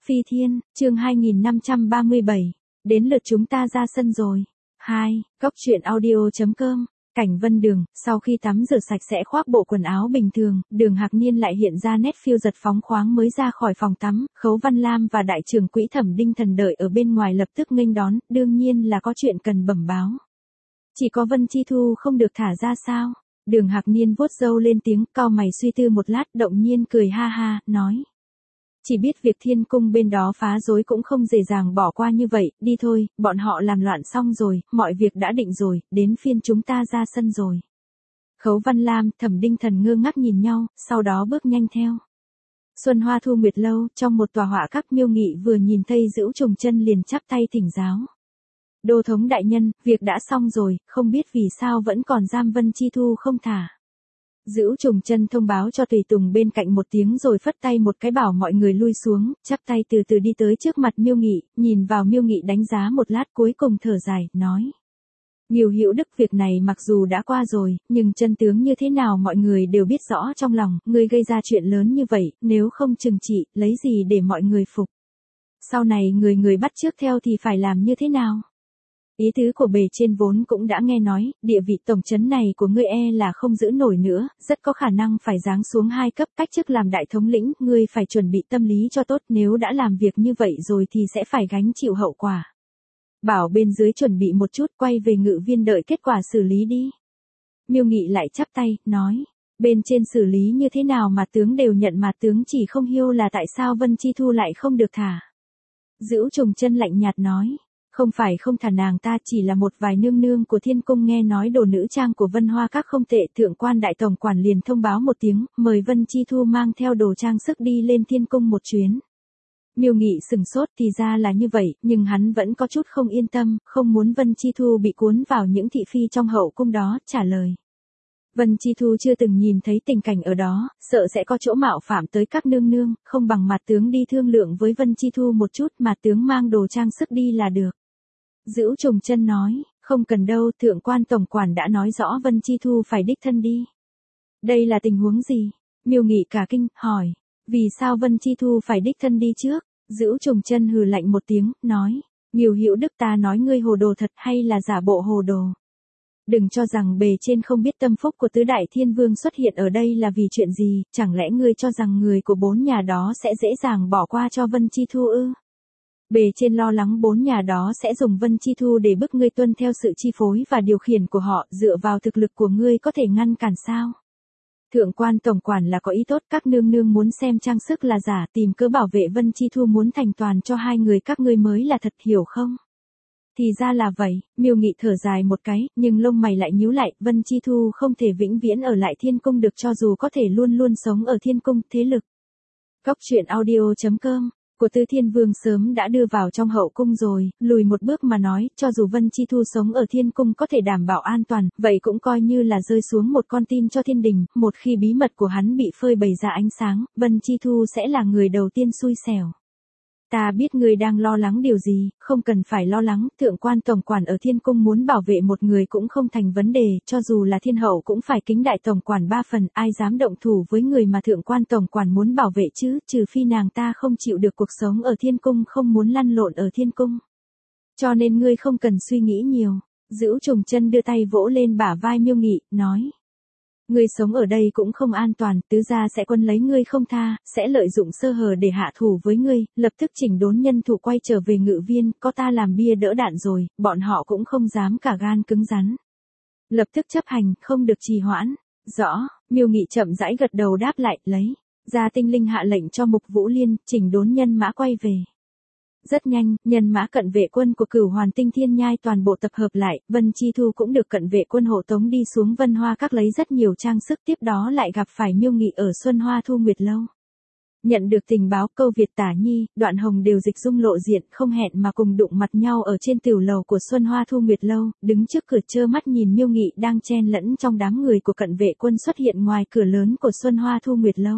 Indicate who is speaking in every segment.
Speaker 1: Phi Thiên, chương 2537. Đến lượt chúng ta ra sân rồi. 2. Cốc truyện audio.com. Cảnh Vân Đường, sau khi tắm rửa sạch sẽ khoác bộ quần áo bình thường, Đường Hạc Niên lại hiện ra nét phiêu giật phóng khoáng mới ra khỏi phòng tắm, Khấu Văn Lam và đại trưởng quỹ Thẩm Đinh Thần đợi ở bên ngoài lập tức nghênh đón, đương nhiên là có chuyện cần bẩm báo. Chỉ có Vân Chi Thu không được thả ra sao? Đường Hạc Niên vuốt râu lên tiếng, cau mày suy tư một lát, động nhiên cười ha ha, nói. Chỉ biết việc Thiên Cung bên đó phá rối cũng không dễ dàng bỏ qua như vậy, đi thôi, bọn họ làm loạn xong rồi, mọi việc đã định rồi, đến phiên chúng ta ra sân rồi. Khấu Văn Lam, Thẩm Đinh Thần ngơ ngác nhìn nhau, sau đó bước nhanh theo. Xuân Hoa Thu Nguyệt Lâu, trong một tòa họa các Miêu Nghị vừa nhìn thấy Dữu Trùng Chân liền chắp tay thỉnh giáo. Đô thống đại nhân, việc đã xong rồi, không biết vì sao vẫn còn giam Vân Chi Thu không thả. Dữu Trùng Chân thông báo cho tùy tùng bên cạnh một tiếng rồi phất tay một cái bảo mọi người lui xuống, chắp tay từ từ đi tới trước mặt Miêu Nghị, nhìn vào Miêu Nghị đánh giá một lát cuối cùng thở dài, nói. Nghiêu Hữu Đức, việc này mặc dù đã qua rồi, nhưng chân tướng như thế nào mọi người đều biết rõ trong lòng, ngươi gây ra chuyện lớn như vậy, nếu không trừng trị, lấy gì để mọi người phục. Sau này người bắt chước theo thì phải làm như thế nào? Ý tứ của bề trên vốn cũng đã nghe nói, địa vị tổng trấn này của ngươi là không giữ nổi nữa, rất có khả năng phải giáng xuống 2 cấp, cách chức làm đại thống lĩnh, ngươi phải chuẩn bị tâm lý cho tốt, nếu đã làm việc như vậy rồi thì sẽ phải gánh chịu hậu quả. Bảo bên dưới chuẩn bị một chút, quay về Ngự Viên đợi kết quả xử lý đi. Miêu Nghị lại chắp tay, nói, bên trên xử lý như thế nào mà tướng đều nhận mà tướng chỉ không hiêu là tại sao Vân Chi Thu lại không được thả. Dữu Trùng Chân lạnh nhạt nói. Không phải không thả nàng ta, chỉ là một vài nương nương của Thiên Cung nghe nói đồ nữ trang của Vân Hoa Các không tệ, thượng quan đại tổng quản liền thông báo một tiếng, mời Vân Chi Thu mang theo đồ trang sức đi lên Thiên Cung một chuyến. Miêu Nghị sừng sốt, thì ra là như vậy, nhưng hắn vẫn có chút không yên tâm, không muốn Vân Chi Thu bị cuốn vào những thị phi trong hậu cung đó, trả lời. Vân Chi Thu chưa từng nhìn thấy tình cảnh ở đó, sợ sẽ có chỗ mạo phạm tới các nương nương, không bằng mặt tướng đi thương lượng với Vân Chi Thu một chút, mà tướng mang đồ trang sức đi là được. Dữu Trùng Chân nói, không cần đâu, thượng quan tổng quản đã nói rõ Vân Chi Thu phải đích thân đi. Đây là tình huống gì? Miêu Nghị cả kinh, hỏi, vì sao Vân Chi Thu phải đích thân đi trước? Dữu Trùng Chân hừ lạnh một tiếng, nói, Nghiêu Hữu Đức, ta nói ngươi hồ đồ thật hay là giả bộ hồ đồ? Đừng cho rằng bề trên không biết tâm phúc của tứ đại thiên vương xuất hiện ở đây là vì chuyện gì, chẳng lẽ ngươi cho rằng người của 4 nhà đó sẽ dễ dàng bỏ qua cho Vân Chi Thu ư? Bề trên lo lắng 4 nhà đó sẽ dùng Vân Chi Thu để bức ngươi tuân theo sự chi phối và điều khiển của họ, dựa vào thực lực của ngươi có thể ngăn cản sao? Thượng quan tổng quản là có ý tốt, các nương nương muốn xem trang sức là giả, tìm cớ bảo vệ Vân Chi Thu muốn thành toàn cho hai người các ngươi mới là thật, hiểu không? Thì ra là vậy, Miêu Nghị thở dài một cái, nhưng lông mày lại nhíu lại, Vân Chi Thu không thể vĩnh viễn ở lại Thiên Cung được, cho dù có thể luôn luôn sống ở Thiên Cung, thế lực. Cốc truyện audio.com. Của Tứ Thiên Vương sớm đã đưa vào trong hậu cung rồi, lùi một bước mà nói, cho dù Vân Chi Thu sống ở Thiên Cung có thể đảm bảo an toàn, vậy cũng coi như là rơi xuống một con tin cho thiên đình, một khi bí mật của hắn bị phơi bày ra ánh sáng, Vân Chi Thu sẽ là người đầu tiên xui xẻo. Ta biết ngươi đang lo lắng điều gì, không cần phải lo lắng, thượng quan tổng quản ở Thiên Cung muốn bảo vệ một người cũng không thành vấn đề, cho dù là thiên hậu cũng phải kính đại tổng quản 3 phần, ai dám động thủ với người mà thượng quan tổng quản muốn bảo vệ chứ, trừ phi nàng ta không chịu được cuộc sống ở Thiên Cung, không muốn lăn lộn ở Thiên Cung. Cho nên ngươi không cần suy nghĩ nhiều. Dữu Trùng Chân đưa tay vỗ lên bả vai Miêu Nghị, nói. Ngươi sống ở đây cũng không an toàn, tứ gia sẽ quân lấy ngươi không tha, sẽ lợi dụng sơ hở để hạ thủ với ngươi, lập tức chỉnh đốn nhân thủ quay trở về Ngự Viên, có ta làm bia đỡ đạn rồi, bọn họ cũng không dám cả gan cứng rắn. Lập tức chấp hành, không được trì hoãn. Rõ, Miêu Nghị chậm rãi gật đầu đáp lại, lấy. Gia Tinh Linh hạ lệnh cho Mục Vũ Liên, chỉnh đốn nhân mã quay về. Rất nhanh, nhân mã cận vệ quân của Cửu Hoàn Tinh Thiên Nhai toàn bộ tập hợp lại, Vân Chi Thu cũng được cận vệ quân hộ tống đi xuống Vân Hoa Các lấy rất nhiều trang sức, tiếp đó lại gặp phải Miêu Nghị ở Xuân Hoa Thu Nguyệt Lâu. Nhận được tình báo, Câu Việt Tả Nhi, Đoạn Hồng đều dịch dung lộ diện, không hẹn mà cùng đụng mặt nhau ở trên tiểu lầu của Xuân Hoa Thu Nguyệt Lâu, đứng trước cửa trơ mắt nhìn Miêu Nghị đang chen lẫn trong đám người của cận vệ quân xuất hiện ngoài cửa lớn của Xuân Hoa Thu Nguyệt Lâu.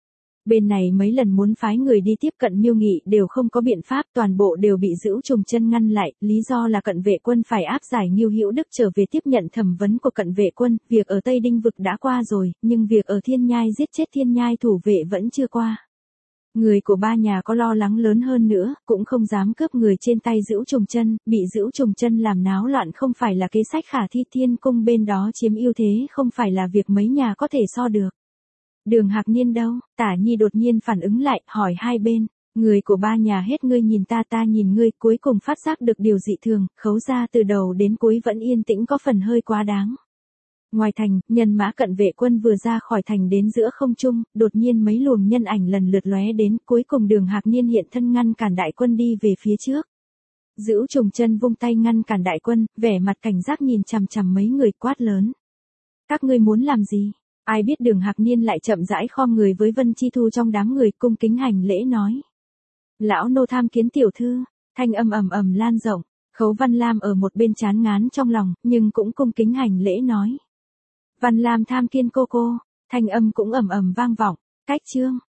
Speaker 1: Bên này mấy lần muốn phái người đi tiếp cận Miêu Nghị đều không có biện pháp, toàn bộ đều bị Dữu Trùng Chân ngăn lại, lý do là cận vệ quân phải áp giải Nghiêu Hữu Đức trở về tiếp nhận thẩm vấn của cận vệ quân, việc ở Tây Đinh Vực đã qua rồi, nhưng việc ở Thiên Nhai giết chết Thiên Nhai thủ vệ vẫn chưa qua. Người của ba nhà có lo lắng lớn hơn nữa, cũng không dám cướp người trên tay Dữu Trùng Chân, bị Dữu Trùng Chân làm náo loạn không phải là kế sách khả thi, Thiên Cung bên đó chiếm ưu thế không phải là việc mấy nhà có thể so được. Đường Hạc Niên đâu? Tả Nhi đột nhiên phản ứng lại, hỏi hai bên. Người của ba nhà hết ngươi nhìn ta nhìn ngươi, cuối cùng phát giác được điều dị thường, Khấu gia từ đầu đến cuối vẫn yên tĩnh có phần hơi quá đáng. Ngoài thành, nhân mã cận vệ quân vừa ra khỏi thành đến giữa không trung, đột nhiên mấy luồng nhân ảnh lần lượt lóe đến, cuối cùng Đường Hạc Niên hiện thân ngăn cản đại quân đi về phía trước. Dữu Trùng Chân vung tay ngăn cản đại quân, vẻ mặt cảnh giác nhìn chằm chằm mấy người, quát lớn. Các ngươi muốn làm gì? Ai biết Đường Hạc Niên lại chậm rãi khom người với Vân Chi Thu trong đám người, cung kính hành lễ nói. Lão nô tham kiến tiểu thư, thanh âm ầm ầm lan rộng, Khấu Văn Lam ở một bên chán ngán trong lòng, nhưng cũng cung kính hành lễ nói. Văn Lam tham kiến cô, thanh âm cũng ầm ầm vang vọng, cách chương.